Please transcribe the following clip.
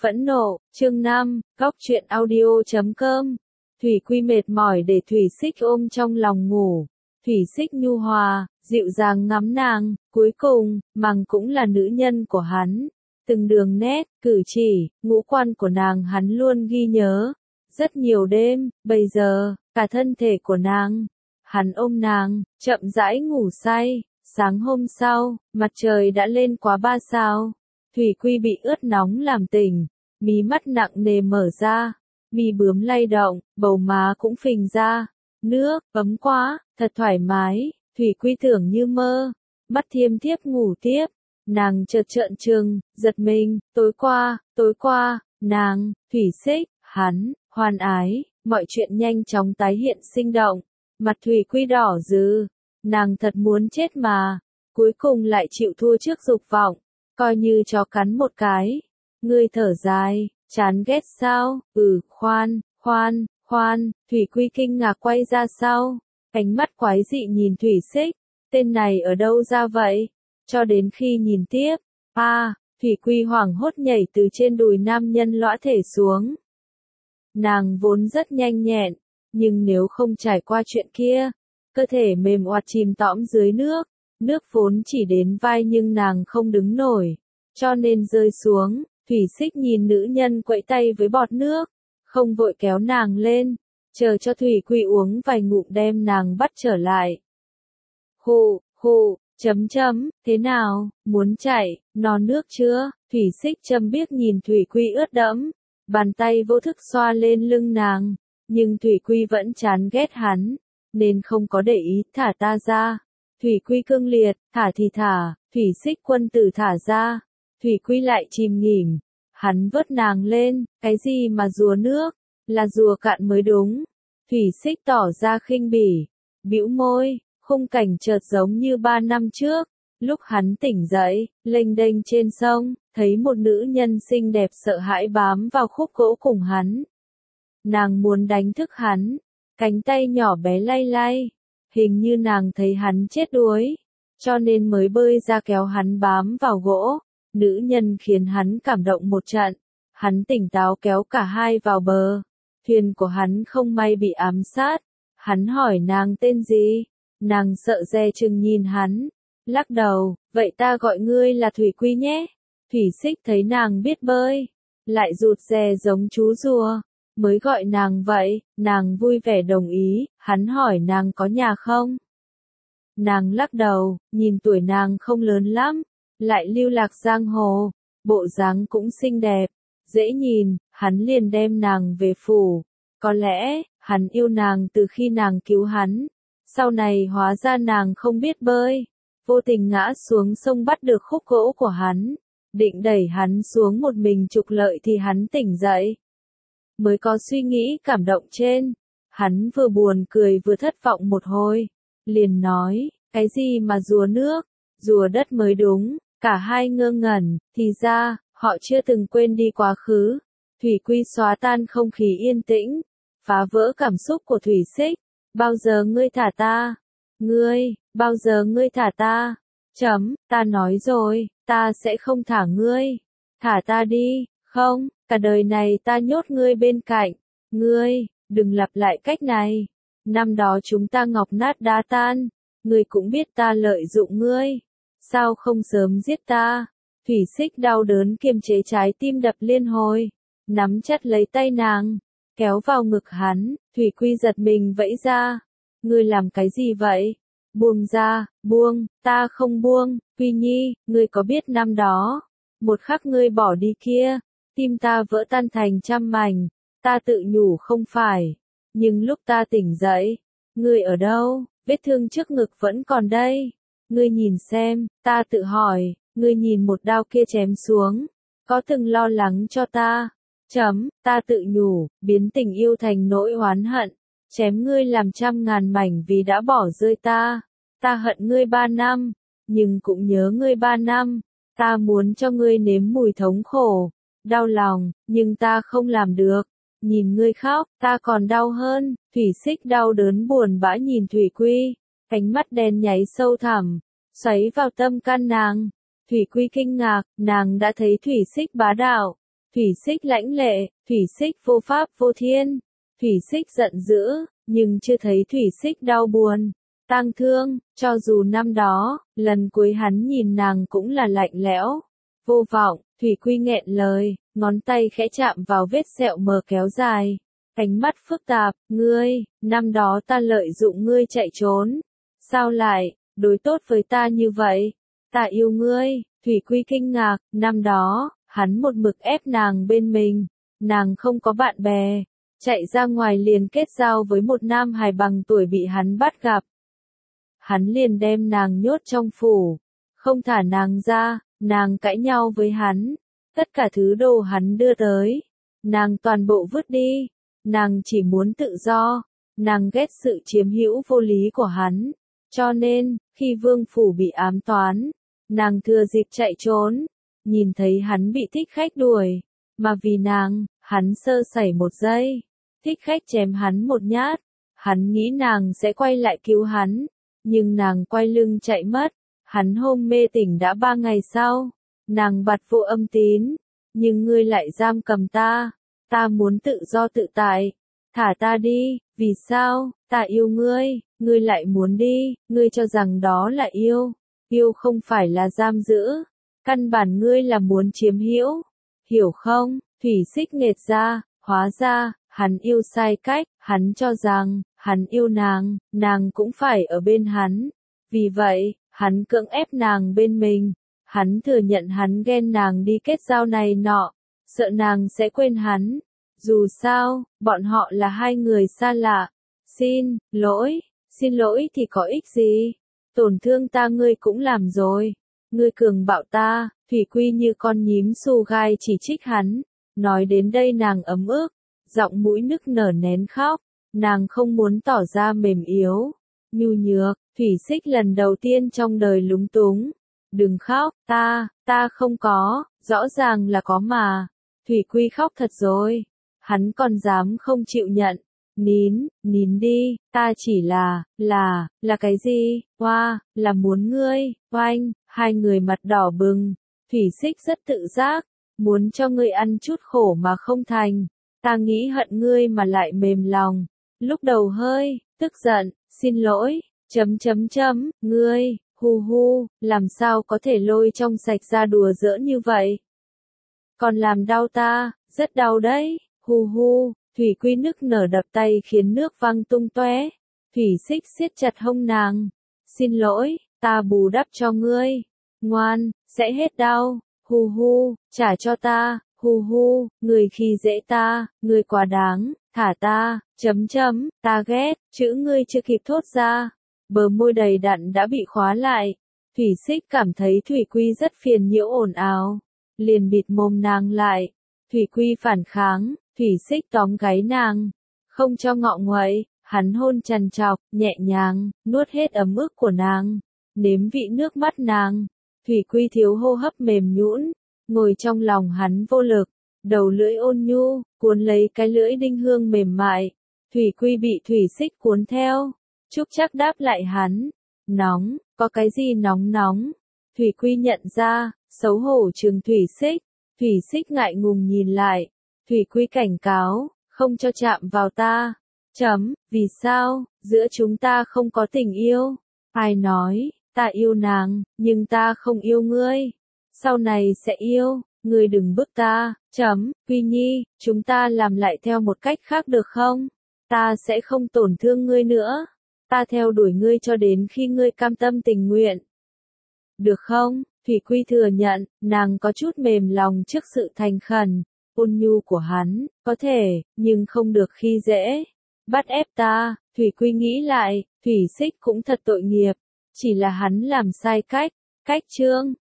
Phẫn nộ, chương 5, góc truyện audio.com. Thủy Quy mệt mỏi để Thủy Xích ôm trong lòng ngủ. Thủy Xích nhu hòa, dịu dàng ngắm nàng, cuối cùng, Mằng cũng là nữ nhân của hắn. Từng đường nét, cử chỉ, ngũ quan của nàng hắn luôn ghi nhớ. Rất nhiều đêm, bây giờ, cả thân thể của nàng. Hắn ôm nàng, chậm rãi ngủ say. Sáng hôm sau, mặt trời đã lên quá 3 sao. Thủy Quy bị ướt nóng làm tỉnh, mí mắt nặng nề mở ra, mi bướm lay động, bầu má cũng phình ra. Nước, ấm quá, thật thoải mái, Thủy Quy tưởng như mơ, mắt thiêm thiếp ngủ tiếp. Nàng chợt trợn trừng, giật mình, tối qua, nàng, Thủy Xích, hắn, hoan ái, mọi chuyện nhanh chóng tái hiện sinh động. Mặt Thủy Quy đỏ rừ, nàng thật muốn chết mà, cuối cùng lại chịu thua trước dục vọng. Coi như chó cắn một cái. Ngươi thở dài, chán ghét sao? Khoan. Thủy Quy kinh ngạc quay ra sau. Ánh mắt quái dị nhìn Thủy Xích. Tên này ở đâu ra vậy? Cho đến khi nhìn tiếp. Thủy Quy hoảng hốt nhảy từ trên đùi nam nhân lõa thể xuống. Nàng vốn rất nhanh nhẹn. Nhưng nếu không trải qua chuyện kia, cơ thể mềm oặt chìm tõm dưới nước. Nước vốn chỉ đến vai nhưng nàng không đứng nổi, cho nên rơi xuống. Thủy Xích nhìn nữ nhân quậy tay với bọt nước, không vội kéo nàng lên, chờ cho Thủy Quy uống vài ngụm đem nàng bắt trở lại. Hù, thế nào, muốn chạy, no nước chưa? Thủy Xích châm biếc nhìn Thủy Quy ướt đẫm, bàn tay vô thức xoa lên lưng nàng, nhưng Thủy Quy vẫn chán ghét hắn, nên không có để ý. Thả ta ra. Thủy Quy cương liệt, thả thì thả, Thủy Xích quân tử thả ra. Thủy Quy lại chìm nghỉm, hắn vớt nàng lên, cái gì mà rùa nước, là rùa cạn mới đúng. Thủy Xích tỏ ra khinh bỉ, bĩu môi, khung cảnh chợt giống như 3 năm trước, lúc hắn tỉnh dậy, lênh đênh trên sông, thấy một nữ nhân xinh đẹp sợ hãi bám vào khúc gỗ cùng hắn. Nàng muốn đánh thức hắn, cánh tay nhỏ bé lay lay. Hình như nàng thấy hắn chết đuối, cho nên mới bơi ra kéo hắn bám vào gỗ. Nữ nhân khiến hắn cảm động một trận. Hắn tỉnh táo kéo cả hai vào bờ. Thuyền của hắn không may bị ám sát. Hắn hỏi nàng tên gì. Nàng sợ dè chừng nhìn hắn, lắc đầu, vậy ta gọi ngươi là Thủy Quy nhé. Thủy Xích thấy nàng biết bơi, lại rụt rè giống chú rùa. Mới gọi nàng vậy, nàng vui vẻ đồng ý. Hắn hỏi nàng có nhà không? Nàng lắc đầu, nhìn tuổi nàng không lớn lắm, lại lưu lạc giang hồ, bộ dáng cũng xinh đẹp, dễ nhìn. Hắn liền đem nàng về phủ. Có lẽ, hắn yêu nàng từ khi nàng cứu hắn. Sau này hóa ra nàng không biết bơi, vô tình ngã xuống sông bắt được khúc gỗ của hắn, định đẩy hắn xuống một mình trục lợi thì hắn tỉnh dậy. Mới có suy nghĩ cảm động trên. Hắn vừa buồn cười vừa thất vọng một hồi, liền nói, cái gì mà rùa nước, rùa đất mới đúng. Cả hai ngơ ngẩn, thì ra, họ chưa từng quên đi quá khứ. Thủy Quy xóa tan không khí yên tĩnh, phá vỡ cảm xúc của Thủy Xích. Bao giờ ngươi thả ta? Bao giờ ngươi thả ta? Ta nói rồi, ta sẽ không thả ngươi. Thả ta đi, không, cả đời này ta nhốt ngươi bên cạnh. Ngươi, đừng lặp lại cách này. Năm đó chúng ta ngọc nát đá tan, ngươi cũng biết ta lợi dụng ngươi. Sao không sớm giết ta? Thủy Xích đau đớn kiềm chế trái tim đập liên hồi, nắm chặt lấy tay nàng, kéo vào ngực hắn. Thủy Quy giật mình vẫy ra. Ngươi làm cái gì vậy? Buông ra, buông, ta không buông. Quy Nhi, ngươi có biết năm đó, một khắc ngươi bỏ đi kia, tim ta vỡ tan thành trăm mảnh. Ta tự nhủ không phải, nhưng lúc ta tỉnh dậy, ngươi ở đâu? Vết thương trước ngực vẫn còn đây. Ngươi nhìn xem. Ta tự hỏi, ngươi nhìn một đao kia chém xuống, có từng lo lắng cho ta? Ta tự nhủ, biến tình yêu thành nỗi oán hận, chém ngươi làm trăm ngàn mảnh vì đã bỏ rơi ta. Ta hận ngươi 3 năm, nhưng cũng nhớ ngươi 3 năm. Ta muốn cho ngươi nếm mùi thống khổ, đau lòng, nhưng ta không làm được. Nhìn ngươi khóc, ta còn đau hơn. Thủy Xích đau đớn buồn bã nhìn Thủy Quy, ánh mắt đen nháy sâu thẳm, xoáy vào tâm can nàng. Thủy Quy kinh ngạc, nàng đã thấy Thủy Xích bá đạo. Thủy Xích lãnh lệ, Thủy Xích vô pháp vô thiên, Thủy Xích giận dữ, nhưng chưa thấy Thủy Xích đau buồn, tang thương, cho dù năm đó, lần cuối hắn nhìn nàng cũng là lạnh lẽo, vô vọng. Thủy Quy nghẹn lời, ngón tay khẽ chạm vào vết sẹo mờ kéo dài, ánh mắt phức tạp, ngươi, năm đó ta lợi dụng ngươi chạy trốn, sao lại đối tốt với ta như vậy? Ta yêu ngươi. Thủy Quy kinh ngạc, năm đó, hắn một mực ép nàng bên mình, nàng không có bạn bè, chạy ra ngoài liền kết giao với một nam hài bằng tuổi bị hắn bắt gặp. Hắn liền đem nàng nhốt trong phủ, không thả nàng ra, nàng cãi nhau với hắn, tất cả thứ đồ hắn đưa tới, nàng toàn bộ vứt đi, nàng chỉ muốn tự do, nàng ghét sự chiếm hữu vô lý của hắn, cho nên, khi vương phủ bị ám toán, nàng thừa dịp chạy trốn, nhìn thấy hắn bị thích khách đuổi, mà vì nàng, hắn sơ sẩy một giây, thích khách chém hắn một nhát, hắn nghĩ nàng sẽ quay lại cứu hắn, nhưng nàng quay lưng chạy mất, hắn hôn mê tỉnh đã 3 ngày sau, nàng bặt vô âm tín, nhưng ngươi lại giam cầm ta, ta muốn tự do tự tại, thả ta đi, vì sao, ta yêu ngươi, ngươi lại muốn đi, ngươi cho rằng đó là yêu, yêu không phải là giam giữ, căn bản ngươi là muốn chiếm hữu, hiểu không? Thủy Xích nghệt ra, hóa ra, hắn yêu sai cách, hắn cho rằng, hắn yêu nàng, nàng cũng phải ở bên hắn, vì vậy, hắn cưỡng ép nàng bên mình, hắn thừa nhận hắn ghen nàng đi kết giao này nọ, sợ nàng sẽ quên hắn, dù sao, bọn họ là hai người xa lạ, xin lỗi thì có ích gì, tổn thương ta ngươi cũng làm rồi, ngươi cường bạo ta. Thủy Quy như con nhím xù gai chỉ trích hắn, nói đến đây nàng ấm ức, giọng mũi nức nở nén khóc, nàng không muốn tỏ ra mềm yếu, nhu nhược. Thủy Xích lần đầu tiên trong đời lúng túng, đừng khóc, ta không có, rõ ràng là có mà. Thủy Quy khóc thật rồi, hắn còn dám không chịu nhận, nín đi, ta chỉ là cái gì, là muốn ngươi, oanh, hai người mặt đỏ bừng. Thủy Xích rất tự giác, muốn cho ngươi ăn chút khổ mà không thành, ta nghĩ hận ngươi mà lại mềm lòng, lúc đầu hơi, tức giận, xin lỗi, ngươi, làm sao có thể lôi trong sạch ra đùa giỡn như vậy? Còn làm đau ta, rất đau đấy, Thủy Quy nức nở đập tay khiến nước văng tung tóe, Thủy Xích siết chặt hông nàng, xin lỗi, ta bù đắp cho ngươi. Ngoan, sẽ hết đau, trả cho ta, người khi dễ ta, người quá đáng, thả ta, ta ghét, chữ ngươi chưa kịp thốt ra, bờ môi đầy đặn đã bị khóa lại, Thủy Xích cảm thấy Thủy Quy rất phiền nhiễu ồn ào, liền bịt mồm nàng lại, Thủy Quy phản kháng, Thủy Xích tóm gáy nàng, không cho ngọ nguậy, hắn hôn trằn trọc, nhẹ nhàng, nuốt hết ấm ức của nàng, nếm vị nước mắt nàng. Thủy Quy thiếu hô hấp mềm nhũn, ngồi trong lòng hắn vô lực, đầu lưỡi ôn nhu, cuốn lấy cái lưỡi đinh hương mềm mại. Thủy Quy bị Thủy Xích cuốn theo, Trúc Trác đáp lại hắn, nóng, có cái gì nóng nóng? Thủy Quy nhận ra, xấu hổ trừng Thủy Xích, Thủy Xích ngại ngùng nhìn lại, Thủy Quy cảnh cáo, không cho chạm vào ta. Vì sao, giữa chúng ta không có tình yêu? Ai nói? Ta yêu nàng, nhưng ta không yêu ngươi. Sau này sẽ yêu, ngươi đừng bức ta. Quy Nhi, chúng ta làm lại theo một cách khác được không? Ta sẽ không tổn thương ngươi nữa. Ta theo đuổi ngươi cho đến khi ngươi cam tâm tình nguyện. Được không? Thủy Quy thừa nhận, nàng có chút mềm lòng trước sự thành khẩn, ôn nhu của hắn, có thể, nhưng không được khi dễ. Bắt ép ta, Thủy Quy nghĩ lại, Thủy Xích cũng thật tội nghiệp. Chỉ là hắn làm sai cách chương